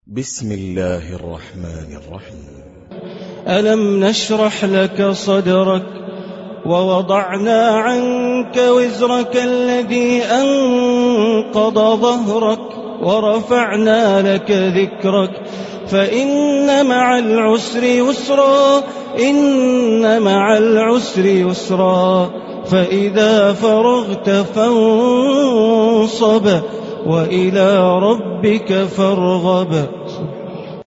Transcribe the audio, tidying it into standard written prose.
بسم الله الرحمن الرحيم. ألم نشرح لك صدرك ووضعنا عنك وزرك الذي أنقض ظهرك ورفعنا لك ذكرك فإن مع العسر يسرا إن مع العسر يسرا فإذا فرغت فانصب وإلى ربك فارغب.